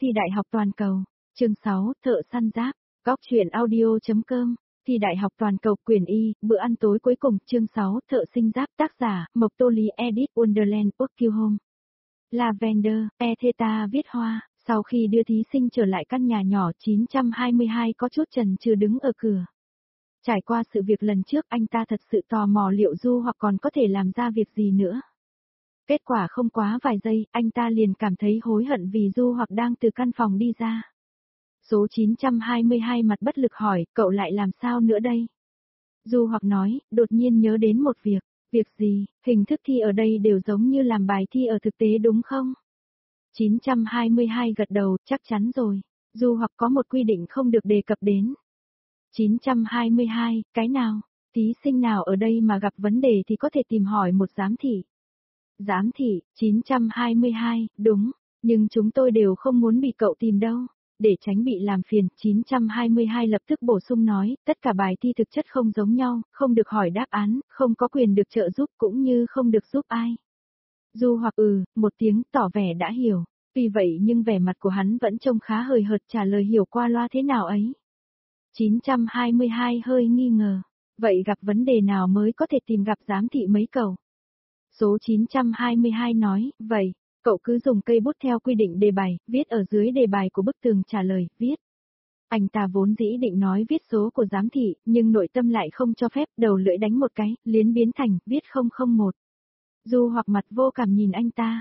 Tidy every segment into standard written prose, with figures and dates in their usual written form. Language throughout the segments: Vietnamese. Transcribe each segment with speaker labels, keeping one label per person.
Speaker 1: Thi đại học toàn cầu. Chương 6, Thợ săn giáp. Góc truyện audio.com. Thi đại học toàn cầu quyển Y, bữa ăn tối cuối cùng. Chương 6, Thợ sinh giáp. Tác giả, Mộc Tô Lý edit Wonderland Work Home. Lavender, Theta viết hoa. Sau khi đưa thí sinh trở lại căn nhà nhỏ 922 có chút chần chừ đứng ở cửa. Trải qua sự việc lần trước anh ta thật sự tò mò liệu Du hoặc còn có thể làm ra việc gì nữa. Kết quả không quá vài giây, anh ta liền cảm thấy hối hận vì Du hoặc đang từ căn phòng đi ra. Số 922 mặt bất lực hỏi, cậu lại làm sao nữa đây? Du hoặc nói, đột nhiên nhớ đến một việc. Việc gì? Hình thức thi ở đây đều giống như làm bài thi ở thực tế đúng không? 922 gật đầu, chắc chắn rồi. Du hoặc có một quy định không được đề cập đến. 922, cái nào? Thí sinh nào ở đây mà gặp vấn đề thì có thể tìm hỏi một giám thị. Giám thị, 922, đúng, nhưng chúng tôi đều không muốn bị cậu tìm đâu. Để tránh bị làm phiền, 922 lập tức bổ sung nói, tất cả bài thi thực chất không giống nhau, không được hỏi đáp án, không có quyền được trợ giúp cũng như không được giúp ai. Du hoặc một tiếng tỏ vẻ đã hiểu, tuy vậy nhưng vẻ mặt của hắn vẫn trông khá hời hợt trả lời hiểu qua loa thế nào ấy. 922 hơi nghi ngờ, vậy gặp vấn đề nào mới có thể tìm gặp giám thị mấy cậu? Số 922 nói, vậy, cậu cứ dùng cây bút theo quy định đề bài, viết ở dưới đề bài của bức tường trả lời, viết. Anh ta vốn dĩ định nói viết số của giám thị, nhưng nội tâm lại không cho phép, đầu lưỡi đánh một cái, liến biến thành, viết 001. Du hoặc mặt vô cảm nhìn anh ta,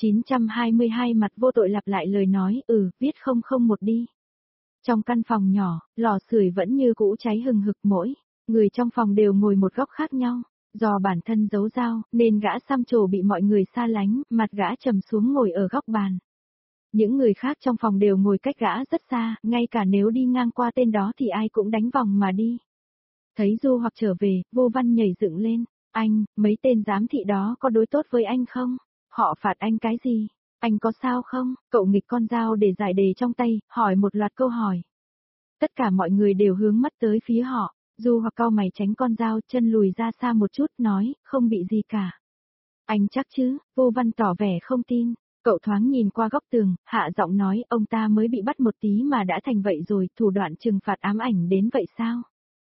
Speaker 1: 922 mặt vô tội lặp lại lời nói, viết 001 đi. Trong căn phòng nhỏ, lò sưởi vẫn như cũ cháy hừng hực, mỗi người trong phòng đều ngồi một góc khác nhau. Do bản thân giấu dao, nên gã xăm trổ bị mọi người xa lánh, mặt gã trầm xuống ngồi ở góc bàn. Những người khác trong phòng đều ngồi cách gã rất xa, ngay cả nếu đi ngang qua tên đó thì ai cũng đánh vòng mà đi. Thấy Du hoặc trở về, Vô Văn nhảy dựng lên, anh, mấy tên giám thị đó có đối tốt với anh không? Họ phạt anh cái gì? Anh có sao không? Cậu nghịch con dao để giải đề trong tay, hỏi một loạt câu hỏi. Tất cả mọi người đều hướng mắt tới phía họ. Du hoặc cau mày tránh con dao, chân lùi ra xa một chút, nói, không bị gì cả. Anh chắc chứ? Vô Văn tỏ vẻ không tin. Cậu thoáng nhìn qua góc tường, hạ giọng nói, ông ta mới bị bắt một tí mà đã thành vậy rồi, thủ đoạn trừng phạt ám ảnh đến vậy sao?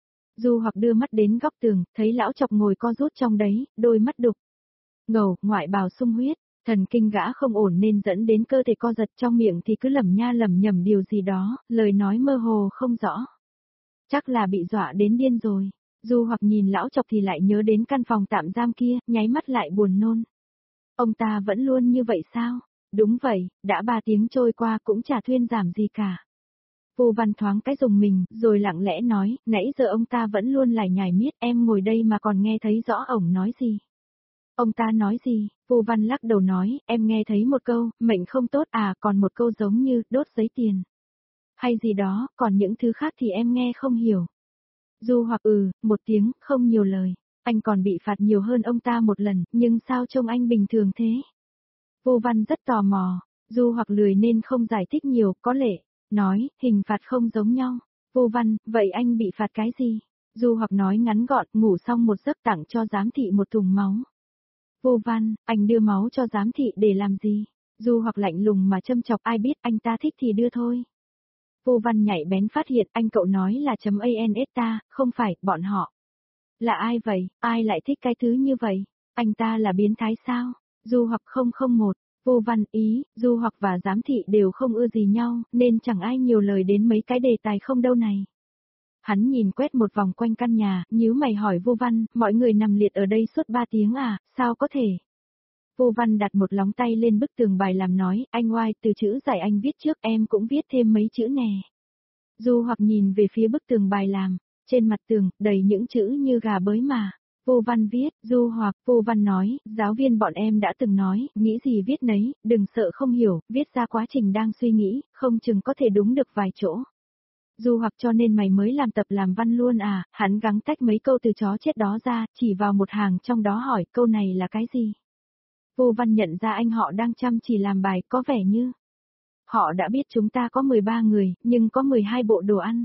Speaker 1: Du hoặc đưa mắt đến góc tường, thấy lão chọc ngồi co rút trong đấy, đôi mắt đục ngầu, ngoại bào sung huyết, thần kinh gã không ổn nên dẫn đến cơ thể co giật, trong miệng thì cứ lẩm nha lẩm nhẩm điều gì đó, lời nói mơ hồ không rõ. Chắc là bị dọa đến điên rồi. Du hoặc nhìn lão chọc thì lại nhớ đến căn phòng tạm giam kia, nháy mắt lại buồn nôn. Ông ta vẫn luôn như vậy sao? Đúng vậy, đã 3 tiếng trôi qua cũng chả thuyên giảm gì cả. Vô Văn thoáng cái dùng mình, rồi lặng lẽ nói, nãy giờ ông ta vẫn luôn lải nhải miết, em ngồi đây mà còn nghe thấy rõ ổng nói gì. Ông ta nói gì? Vô Văn lắc đầu nói, em nghe thấy một câu, mệnh không tốt à, còn một câu giống như, đốt giấy tiền. Hay gì đó, còn những thứ khác thì em nghe không hiểu. Du hoặc một tiếng, không nhiều lời. Anh còn bị phạt nhiều hơn ông ta một lần, nhưng sao trông anh bình thường thế? Vô Văn rất tò mò. Du hoặc lười nên không giải thích nhiều, có lẽ, nói, hình phạt không giống nhau. Vô Văn, vậy anh bị phạt cái gì? Du hoặc nói ngắn gọn, ngủ xong một giấc tặng cho giám thị một thùng máu. Vô Văn, anh đưa máu cho giám thị để làm gì? Du hoặc lạnh lùng mà châm chọc, ai biết, anh ta thích thì đưa thôi. Vô Văn nhạy bén phát hiện anh cậu nói là .ans ta, không phải, bọn họ. Là ai vậy, ai lại thích cái thứ như vậy? Anh ta là biến thái sao? Du hoặc 001, Vô Văn ý, Du hoặc và giám thị đều không ưa gì nhau, nên chẳng ai nhiều lời đến mấy cái đề tài không đâu này. Hắn nhìn quét một vòng quanh căn nhà, nhíu mày hỏi Vô Văn, mọi người nằm liệt ở đây suốt 3 tiếng à, sao có thể? Vô Văn đặt một lóng tay lên bức tường bài làm nói, anh oai, từ chữ giải anh viết trước em cũng viết thêm mấy chữ nè. Du hoặc nhìn về phía bức tường bài làm, trên mặt tường, đầy những chữ như gà bới mà. Vô Văn viết, Du hoặc, Vô Văn nói, giáo viên bọn em đã từng nói, nghĩ gì viết nấy, đừng sợ không hiểu, viết ra quá trình đang suy nghĩ, không chừng có thể đúng được vài chỗ. Du hoặc cho nên mày mới làm tập làm văn luôn à, hắn gắng tách mấy câu từ chó chết đó ra, chỉ vào một hàng trong đó hỏi câu này là cái gì. Vô Văn nhận ra anh họ đang chăm chỉ làm bài, có vẻ như họ đã biết chúng ta có 13 người, nhưng có 12 bộ đồ ăn.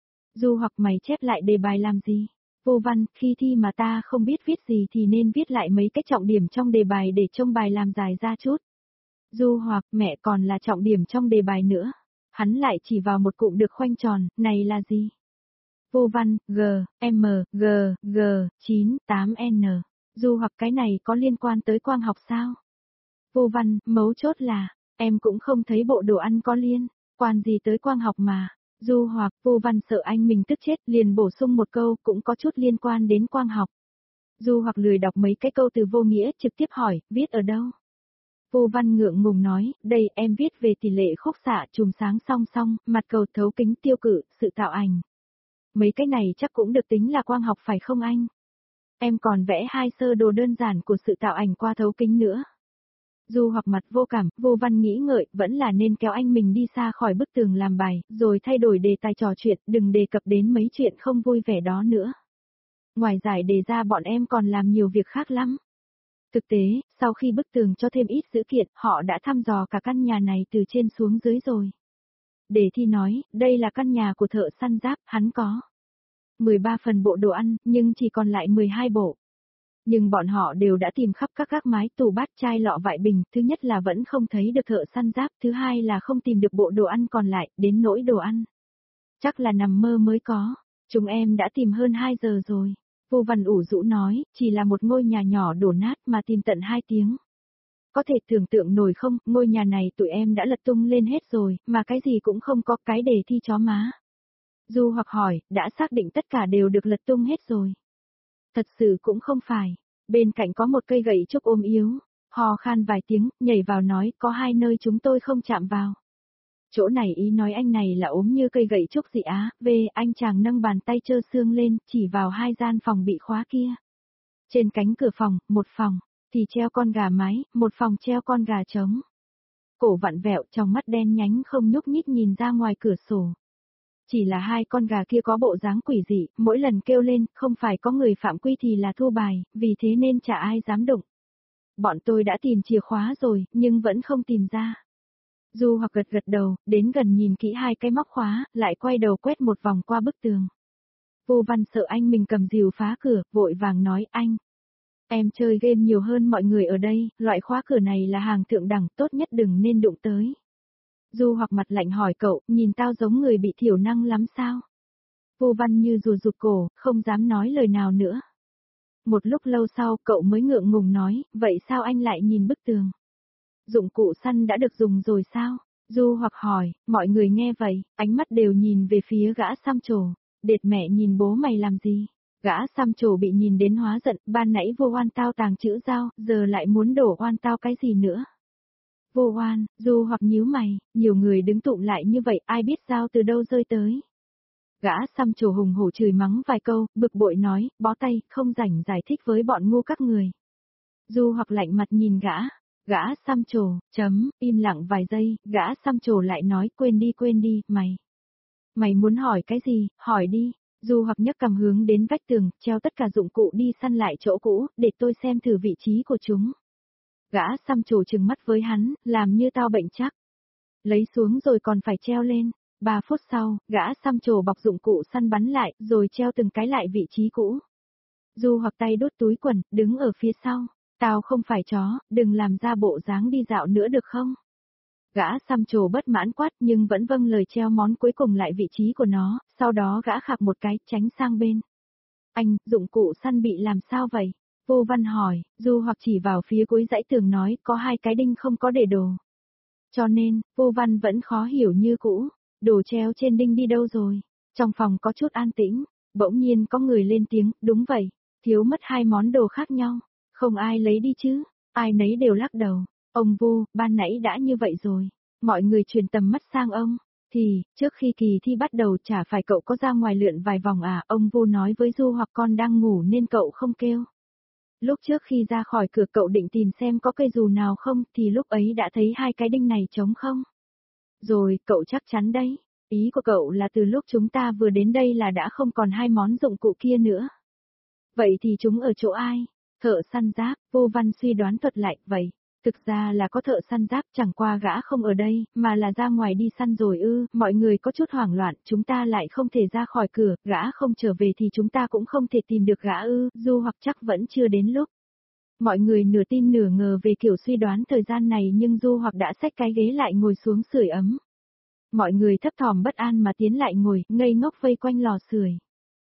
Speaker 1: Du hoặc mày chép lại đề bài làm gì? Vô Văn, khi thi mà ta không biết viết gì thì nên viết lại mấy cái trọng điểm trong đề bài để trông bài làm dài ra chút. Du hoặc, mẹ còn là trọng điểm trong đề bài nữa. Hắn lại chỉ vào một cụm được khoanh tròn, này là gì? Vô văn, G, M, G, G, 9, 8, N. Du hoặc cái này có liên quan tới quang học sao? Vô văn, mấu chốt là, em cũng không thấy bộ đồ ăn có liên quan gì tới quang học mà. Du hoặc, vô văn sợ anh mình tức chết, liền bổ sung một câu cũng có chút liên quan đến quang học. Du hoặc lười đọc mấy cái câu từ vô nghĩa, trực tiếp hỏi, viết ở đâu? Vô văn ngượng ngùng nói, đây em viết về tỷ lệ khúc xạ, chùm sáng song song, mặt cầu, thấu kính, tiêu cự, sự tạo ảnh. Mấy cái này chắc cũng được tính là quang học phải không anh? Em còn vẽ 2 sơ đồ đơn giản của sự tạo ảnh qua thấu kính nữa. Du hoặc mặt vô cảm, vô văn nghĩ ngợi, vẫn là nên kéo anh mình đi xa khỏi bức tường làm bài, rồi thay đổi đề tài trò chuyện, đừng đề cập đến mấy chuyện không vui vẻ đó nữa. Ngoài giải đề ra bọn em còn làm nhiều việc khác lắm. Thực tế, sau khi bức tường cho thêm ít dữ kiện, họ đã thăm dò cả căn nhà này từ trên xuống dưới rồi. Đề thi nói, đây là căn nhà của thợ săn giáp, hắn có 13 phần bộ đồ ăn, nhưng chỉ còn lại 12 bộ. Nhưng bọn họ đều đã tìm khắp các gác mái, tủ bát, chai lọ, vại bình, thứ nhất là vẫn không thấy được thợ săn giáp, thứ hai là không tìm được bộ đồ ăn còn lại, đến nỗi đồ ăn. Chắc là nằm mơ mới có, chúng em đã tìm hơn 2 giờ rồi. Vô văn ủ rũ nói, chỉ là một ngôi nhà nhỏ đổ nát mà tìm tận 2 tiếng. Có thể tưởng tượng nổi không, ngôi nhà này tụi em đã lật tung lên hết rồi, mà cái gì cũng không có, cái đề thi chó má. Du hoặc hỏi, đã xác định tất cả đều được lật tung hết rồi. Thật sự cũng không phải. Bên cạnh có một cây gậy trúc ôm yếu, hò khan vài tiếng, nhảy vào nói, có 2 nơi chúng tôi không chạm vào. Chỗ này ý nói anh này là ốm như cây gậy trúc dị á, anh chàng nâng bàn tay trơ xương lên, chỉ vào 2 gian phòng bị khóa kia. Trên cánh cửa phòng, một phòng, thì treo con gà mái, một phòng treo con gà trống. Cổ vặn vẹo, trong mắt đen nhánh không nhúc nhích nhìn ra ngoài cửa sổ. Chỉ là 2 con gà kia có bộ dáng quỷ dị, mỗi lần kêu lên, không phải có người phạm quy thì là thua bài, vì thế nên chả ai dám đụng. Bọn tôi đã tìm chìa khóa rồi, nhưng vẫn không tìm ra. Du hoặc gật gật đầu, đến gần nhìn kỹ 2 cái móc khóa, lại quay đầu quét một vòng qua bức tường. Vô văn sợ anh mình cầm rìu phá cửa, vội vàng nói, anh. Em chơi game nhiều hơn mọi người ở đây, loại khóa cửa này là hàng thượng đẳng, tốt nhất đừng nên đụng tới. Du hoặc mặt lạnh hỏi cậu, nhìn tao giống người bị thiểu năng lắm sao? Vô văn như rùa rụt cổ, không dám nói lời nào nữa. Một lúc lâu sau, cậu mới ngượng ngùng nói, vậy sao anh lại nhìn bức tường? Dụng cụ săn đã được dùng rồi sao? Du hoặc hỏi, mọi người nghe vậy, ánh mắt đều nhìn về phía gã xăm trổ. Đệt mẹ nhìn bố mày làm gì? Gã xăm trổ bị nhìn đến hóa giận, ban nãy vô oan tao tàng chữ dao, giờ lại muốn đổ oan tao cái gì nữa? Vô oan, Du hoặc nhíu mày, nhiều người đứng tụm lại như vậy, ai biết dao từ đâu rơi tới? Gã xăm trổ hùng hổ chửi mắng vài câu, bực bội nói, bó tay, không rảnh giải thích với bọn ngu các người. Du hoặc lạnh mặt nhìn gã xăm trổ, im lặng vài giây, gã xăm trổ lại nói, quên đi, mày muốn hỏi cái gì, hỏi đi. Du hoặc nhấc cầm hướng đến vách tường, treo tất cả dụng cụ đi săn lại chỗ cũ, để tôi xem thử vị trí của chúng. Gã xăm trổ trừng mắt với hắn, làm như tao bệnh chắc. Lấy xuống rồi còn phải treo lên. 3 phút sau, gã xăm trổ bọc dụng cụ săn bắn lại, rồi treo từng cái lại vị trí cũ. Du hoặc tay đút túi quần, đứng ở phía sau. Tao không phải chó, đừng làm ra bộ dáng đi dạo nữa được không? Gã xăm trổ bất mãn quát nhưng vẫn vâng lời treo món cuối cùng lại vị trí của nó, sau đó gã khạc một cái, tránh sang bên. Anh, dụng cụ săn bị làm sao vậy? Vô văn hỏi, Du hoặc chỉ vào phía cuối dãy tường nói, có 2 cái đinh không có để đồ. Cho nên, vô văn vẫn khó hiểu như cũ, đồ treo trên đinh đi đâu rồi? Trong phòng có chút an tĩnh, bỗng nhiên có người lên tiếng, đúng vậy, thiếu mất 2 món đồ khác nhau, không ai lấy đi chứ, ai nấy đều lắc đầu. Ông Vu, ban nãy đã như vậy rồi. Mọi người truyền tầm mắt sang ông. Thì, trước khi kỳ thi bắt đầu chả phải cậu có ra ngoài lượn vài vòng à? Ông Vu nói với Du hoặc con đang ngủ nên cậu không kêu. Lúc trước khi ra khỏi cửa cậu định tìm xem có cây dù nào không, thì lúc ấy đã thấy 2 cái đinh này trống không. Rồi, cậu chắc chắn đấy. Ý của cậu là từ lúc chúng ta vừa đến đây là đã không còn 2 món dụng cụ kia nữa. Vậy thì chúng ở chỗ ai? Thợ săn giáp, Vô văn suy đoán thuật lại, vậy. Thực ra là có thợ săn giáp, chẳng qua gã không ở đây, mà là ra ngoài đi săn rồi ư, mọi người có chút hoảng loạn, chúng ta lại không thể ra khỏi cửa, gã không trở về thì chúng ta cũng không thể tìm được gã ư, Du hoặc chắc vẫn chưa đến lúc. Mọi người nửa tin nửa ngờ về kiểu suy đoán thời gian này nhưng Du hoặc đã xách cái ghế lại ngồi xuống sưởi ấm. Mọi người thấp thỏm bất an mà tiến lại ngồi, ngây ngốc vây quanh lò sưởi.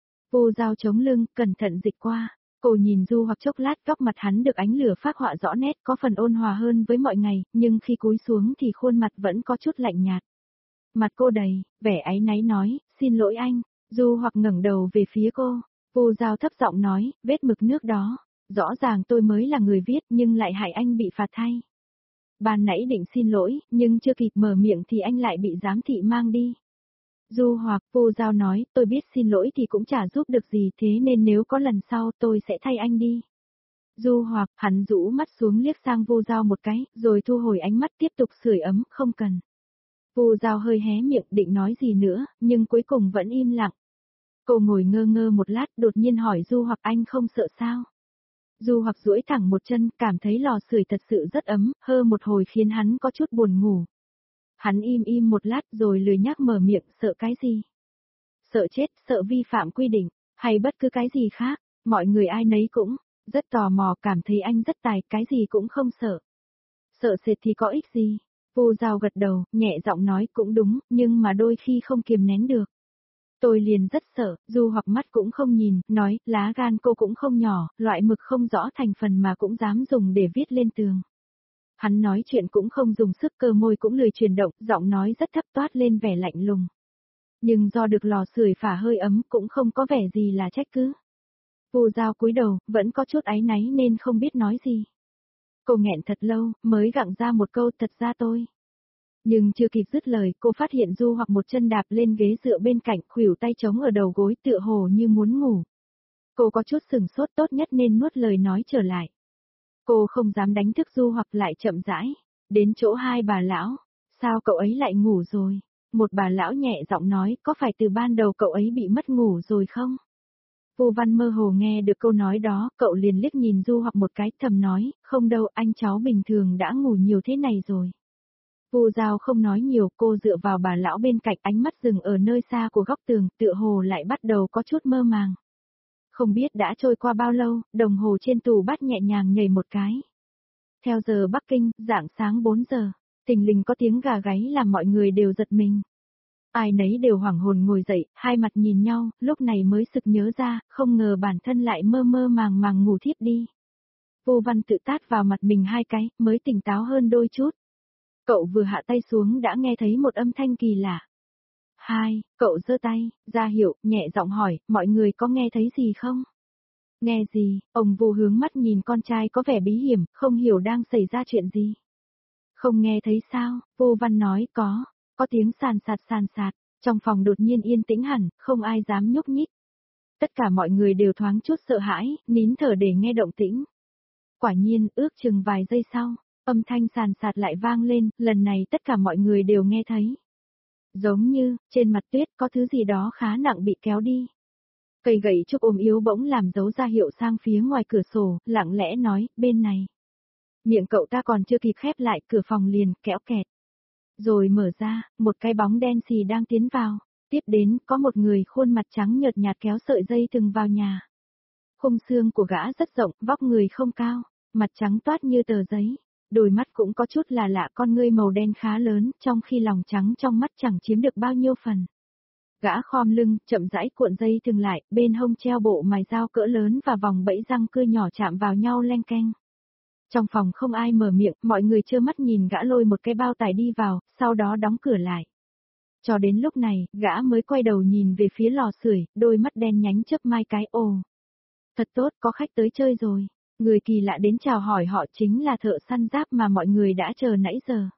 Speaker 1: Vô Giao chống lưng, cẩn thận dịch qua. Cô nhìn Du Hoặc chốc lát, góc mặt hắn được ánh lửa phác họa rõ nét, có phần ôn hòa hơn với mọi ngày, nhưng khi cúi xuống thì khuôn mặt vẫn có chút lạnh nhạt. Mặt cô đầy vẻ áy náy nói, xin lỗi anh. Du Hoặc ngẩng đầu về phía cô. Vô Giao thấp giọng nói, vết mực nước đó. Rõ ràng tôi mới là người viết nhưng lại hại anh bị phạt thay. Ban nãy định xin lỗi, nhưng chưa kịp mở miệng thì anh lại bị giám thị mang đi. Du Hoặc, Vô Giao nói, tôi biết xin lỗi thì cũng chả giúp được gì, thế nên nếu có lần sau tôi sẽ thay anh đi. Du Hoặc, hắn rũ mắt xuống liếc sang Vô Giao một cái, rồi thu hồi ánh mắt tiếp tục sưởi ấm, không cần. Vô Giao hơi hé miệng định nói gì nữa, nhưng cuối cùng vẫn im lặng. Cô ngồi ngơ ngơ một lát, đột nhiên hỏi Du Hoặc, anh không sợ sao? Du Hoặc duỗi thẳng một chân, cảm thấy lò sưởi thật sự rất ấm, hơ một hồi khiến hắn có chút buồn ngủ. Hắn im một lát rồi lười nhác mở miệng, sợ cái gì? Sợ chết, sợ vi phạm quy định, hay bất cứ cái gì khác, mọi người ai nấy cũng rất tò mò, cảm thấy anh rất tài, cái gì cũng không sợ. Sợ sệt thì có ích gì? Vô Giao gật đầu, nhẹ giọng nói cũng đúng, nhưng mà đôi khi không kiềm nén được. Tôi liền rất sợ, Du Hoặc mắt cũng không nhìn, nói, lá gan cô cũng không nhỏ, loại mực không rõ thành phần mà cũng dám dùng để viết lên tường. Hắn nói chuyện cũng không dùng sức, cơ môi cũng lười chuyển động, giọng nói rất thấp toát lên vẻ lạnh lùng. Nhưng do được lò sưởi phả hơi ấm cũng không có vẻ gì là trách cứ. Vô Giao cúi đầu, vẫn có chút áy náy nên không biết nói gì. Cô nghẹn thật lâu, mới gặng ra một câu, thật ra tôi. Nhưng chưa kịp dứt lời, cô phát hiện Du Hoặc một chân đạp lên ghế dựa bên cạnh, khuỷu tay chống ở đầu gối tựa hồ như muốn ngủ. Cô có chút sừng sốt, tốt nhất nên nuốt lời nói trở lại. Cô không dám đánh thức Du Hoặc, lại chậm rãi đến chỗ hai bà lão. Sao cậu ấy lại ngủ rồi? Một bà lão nhẹ giọng nói, có phải từ ban đầu cậu ấy bị mất ngủ rồi không? Vô Văn mơ hồ nghe được câu nói đó, cậu liền liếc nhìn Du Hoặc một cái, thầm nói, không đâu, anh cháu bình thường đã ngủ nhiều thế này rồi. Vô Giao không nói nhiều, cô dựa vào bà lão bên cạnh, ánh mắt dừng ở nơi xa của góc tường, tựa hồ lại bắt đầu có chút mơ màng. Không biết đã trôi qua bao lâu, đồng hồ trên tủ bát nhẹ nhàng nhảy một cái. Theo giờ Bắc Kinh, rạng sáng 4 giờ, thình lình có tiếng gà gáy làm mọi người đều giật mình. Ai nấy đều hoảng hồn ngồi dậy, hai mặt nhìn nhau, lúc này mới sực nhớ ra, không ngờ bản thân lại mơ mơ màng màng ngủ thiếp đi. Vô Văn tự tát vào mặt mình hai cái, mới tỉnh táo hơn đôi chút. Cậu vừa hạ tay xuống đã nghe thấy một âm thanh kỳ lạ. Cậu giơ tay, ra hiệu, nhẹ giọng hỏi, mọi người có nghe thấy gì không? Nghe gì? Ông Vô hướng mắt nhìn con trai có vẻ bí hiểm, không hiểu đang xảy ra chuyện gì. Không nghe thấy sao? Vô Văn nói, có tiếng sàn sạt, trong phòng đột nhiên yên tĩnh hẳn, không ai dám nhúc nhích. Tất cả mọi người đều thoáng chút sợ hãi, nín thở để nghe động tĩnh. Quả nhiên, ước chừng vài giây sau, âm thanh sàn sạt lại vang lên, lần này tất cả mọi người đều nghe thấy. Giống như, trên mặt tuyết có thứ gì đó khá nặng bị kéo đi. Cây gậy trúc ôm yếu bỗng làm dấu ra hiệu sang phía ngoài cửa sổ, lặng lẽ nói, bên này. Miệng cậu ta còn chưa kịp khép lại, cửa phòng liền kéo kẹt. Rồi mở ra, một cái bóng đen xì đang tiến vào. Tiếp đến, có một người khuôn mặt trắng nhợt nhạt kéo sợi dây thừng vào nhà. Khung xương của gã rất rộng, vóc người không cao, mặt trắng toát như tờ giấy. Đôi mắt cũng có chút là lạ, con ngươi màu đen khá lớn, trong khi lòng trắng trong mắt chẳng chiếm được bao nhiêu phần. Gã khom lưng, chậm rãi cuộn dây thừng lại, bên hông treo bộ mài dao cỡ lớn và vòng bẫy răng cưa nhỏ chạm vào nhau leng keng. Trong phòng không ai mở miệng, mọi người trơ mắt nhìn gã lôi một cái bao tải đi vào, sau đó đóng cửa lại. Cho đến lúc này, gã mới quay đầu nhìn về phía lò sưởi, đôi mắt đen nhánh chớp mai cái, ồ. Thật tốt, có khách tới chơi rồi. Người kỳ lạ đến chào hỏi họ chính là thợ săn giáp mà mọi người đã chờ nãy giờ.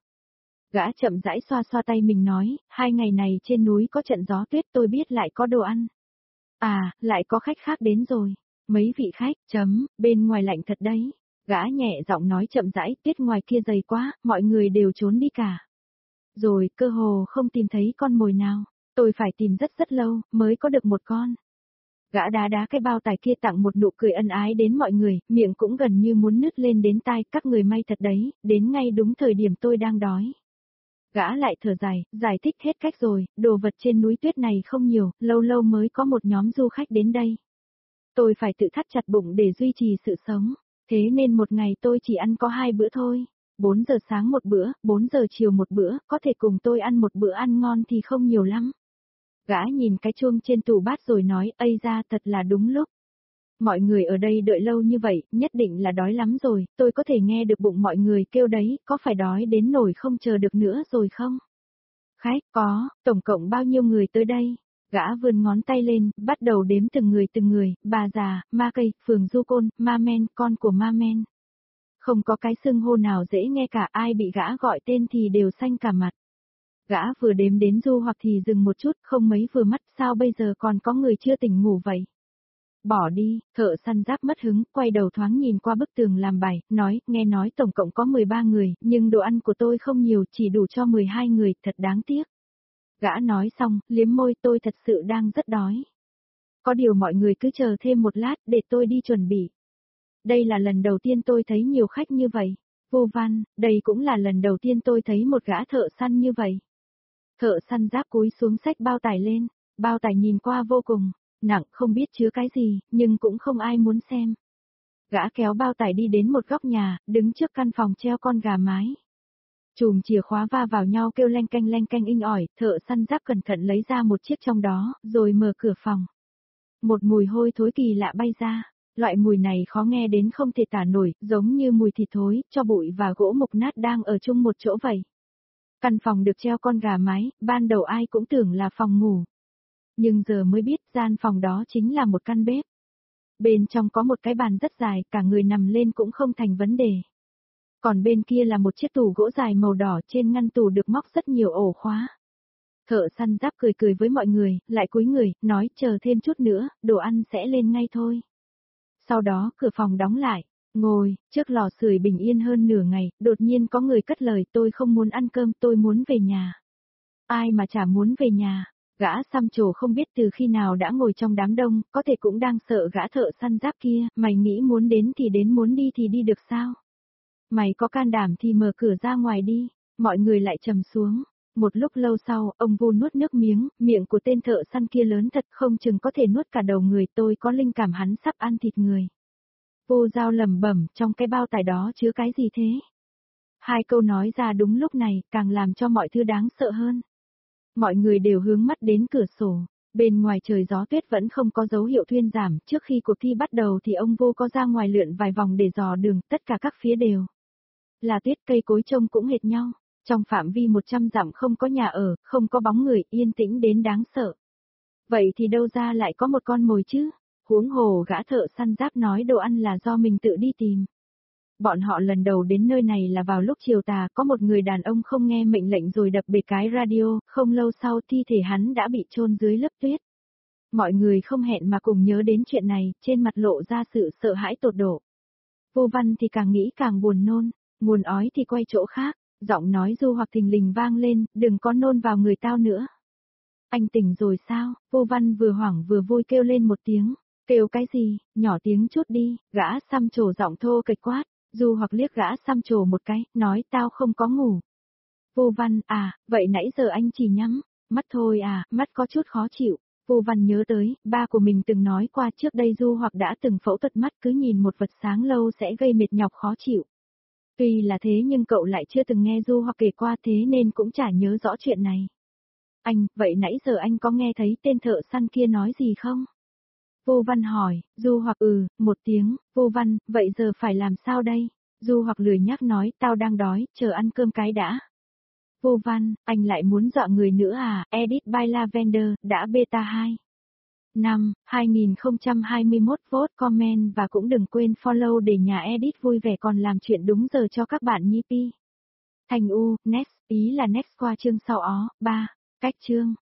Speaker 1: Gã chậm rãi xoa xoa tay mình nói, 2 ngày này trên núi có trận gió tuyết, tôi biết lại có đồ ăn. À, lại có khách khác đến rồi. Mấy vị khách, bên ngoài lạnh thật đấy. Gã nhẹ giọng nói chậm rãi, tuyết ngoài kia dày quá, mọi người đều trốn đi cả. Rồi, cơ hồ không tìm thấy con mồi nào. Tôi phải tìm rất lâu, mới có được một con. Gã đá cái bao tải kia tặng một nụ cười ân ái đến mọi người, miệng cũng gần như muốn nứt lên đến tai, các người may thật đấy, đến ngay đúng thời điểm tôi đang đói. Gã lại thở dài, giải thích hết cách rồi, đồ vật trên núi tuyết này không nhiều, lâu lâu mới có một nhóm du khách đến đây. Tôi phải tự thắt chặt bụng để duy trì sự sống, thế nên một ngày tôi chỉ ăn có 2 bữa thôi. 4 giờ sáng một bữa, 4 giờ chiều một bữa, có thể cùng tôi ăn một bữa ăn ngon thì không nhiều lắm. Gã nhìn cái chuông trên tủ bát rồi nói, ây ra thật là đúng lúc. Mọi người ở đây đợi lâu như vậy, nhất định là đói lắm rồi, tôi có thể nghe được bụng mọi người kêu đấy, có phải đói đến nỗi không chờ được nữa rồi không? Khách, có, tổng cộng bao nhiêu người tới đây? Gã vươn ngón tay lên, bắt đầu đếm từng người, bà già, ma cây, phường du côn, ma men, con của ma men. Không có cái xưng hô nào dễ nghe cả, ai bị gã gọi tên thì đều xanh cả mặt. Gã vừa đếm đến Du Hoặc thì dừng một chút, không mấy vừa mắt, sao bây giờ còn có người chưa tỉnh ngủ vậy? Bỏ đi, thợ săn giáp mất hứng, quay đầu thoáng nhìn qua bức tường làm bài, nói, nghe nói tổng cộng có 13 người, nhưng đồ ăn của tôi không nhiều, chỉ đủ cho 12 người, thật đáng tiếc. Gã nói xong, liếm môi, tôi thật sự đang rất đói. Có điều mọi người cứ chờ thêm một lát, để tôi đi chuẩn bị. Đây là lần đầu tiên tôi thấy nhiều khách như vậy. Vô Văn, đây cũng là lần đầu tiên tôi thấy một gã thợ săn như vậy. Thợ săn giáp cúi xuống xách bao tải lên, bao tải nhìn qua vô cùng nặng, không biết chứa cái gì, nhưng cũng không ai muốn xem. Gã kéo bao tải đi đến một góc nhà, đứng trước căn phòng treo con gà mái. Chùm chìa khóa va vào nhau kêu leng canh inh ỏi, thợ săn giáp cẩn thận lấy ra một chiếc trong đó, rồi mở cửa phòng. Một mùi hôi thối kỳ lạ bay ra, loại mùi này khó nghe đến không thể tả nổi, giống như mùi thịt thối, cho bụi và gỗ mục nát đang ở chung một chỗ vậy. Căn phòng được treo con gà mái, ban đầu ai cũng tưởng là phòng ngủ. Nhưng giờ mới biết gian phòng đó chính là một căn bếp. Bên trong có một cái bàn rất dài, cả người nằm lên cũng không thành vấn đề. Còn bên kia là một chiếc tủ gỗ dài màu đỏ, trên ngăn tủ được móc rất nhiều ổ khóa. Thợ săn giáp cười với mọi người, lại cúi người, nói chờ thêm chút nữa, đồ ăn sẽ lên ngay thôi. Sau đó cửa phòng đóng lại, ngồi, trước lò sưởi bình yên hơn nửa ngày, đột nhiên có người cất lời, tôi không muốn ăn cơm, tôi muốn về nhà. Ai mà chả muốn về nhà, gã xăm trổ không biết từ khi nào đã ngồi trong đám đông, có thể cũng đang sợ gã thợ săn giáp kia, mày nghĩ muốn đến thì đến, muốn đi thì đi được sao? Mày có can đảm thì mở cửa ra ngoài đi, mọi người lại trầm xuống. Một lúc lâu sau, ông Vu nuốt nước miếng, miệng của tên thợ săn kia lớn thật, không chừng có thể nuốt cả đầu người, tôi có linh cảm hắn sắp ăn thịt người. Vô Giao lẩm bẩm, trong cái bao tải đó chứa cái gì thế? Hai câu nói ra đúng lúc này, càng làm cho mọi thứ đáng sợ hơn. Mọi người đều hướng mắt đến cửa sổ, bên ngoài trời gió tuyết vẫn không có dấu hiệu thuyên giảm, trước khi cuộc thi bắt đầu thì ông Vô có ra ngoài lượn vài vòng để dò đường, tất cả các phía đều là tuyết, cây cối trông cũng hệt nhau. Trong phạm vi 100 dặm không có nhà ở, không có bóng người, yên tĩnh đến đáng sợ. Vậy thì đâu ra lại có một con mồi chứ? Huống hồ gã thợ săn giáp nói đồ ăn là do mình tự đi tìm. Bọn họ lần đầu đến nơi này là vào lúc chiều tà, có một người đàn ông không nghe mệnh lệnh rồi đập bể cái radio, không lâu sau thi thể hắn đã bị chôn dưới lớp tuyết. Mọi người không hẹn mà cùng nhớ đến chuyện này, trên mặt lộ ra sự sợ hãi tột độ. Vô Văn thì càng nghĩ càng buồn nôn, nguồn ói thì quay chỗ khác. Giọng nói Du Hoặc thình lình vang lên, đừng có nôn vào người tao nữa. Anh tỉnh rồi sao? Vô Văn vừa hoảng vừa vui kêu lên một tiếng. Kêu cái gì? Nhỏ tiếng chút đi, gã xăm trổ giọng thô kịch quát. Du Hoặc liếc gã xăm trổ một cái, nói tao không có ngủ. Vô Văn, à, vậy nãy giờ anh chỉ nhắm mắt thôi à, mắt có chút khó chịu. Vô Văn nhớ tới, ba của mình từng nói qua trước đây Du Hoặc đã từng phẫu thuật mắt, cứ nhìn một vật sáng lâu sẽ gây mệt nhọc khó chịu. Tuy là thế nhưng cậu lại chưa từng nghe Du Hoặc kể qua, thế nên cũng chả nhớ rõ chuyện này. Anh, vậy nãy giờ anh có nghe thấy tên thợ săn kia nói gì không? Vô Văn hỏi, Du Hoặc một tiếng, Vô Văn, vậy giờ phải làm sao đây? Du Hoặc lười nhác nói, tao đang đói, chờ ăn cơm cái đã. Vô Văn, anh lại muốn dọa người nữa à? Edit by Lavender, đã beta 2. 2021 vote comment và cũng đừng quên follow để nhà edit vui vẻ còn làm chuyện đúng giờ cho các bạn nhí pi. Thành U, next, ý là next qua chương sau ó, 3, cách chương.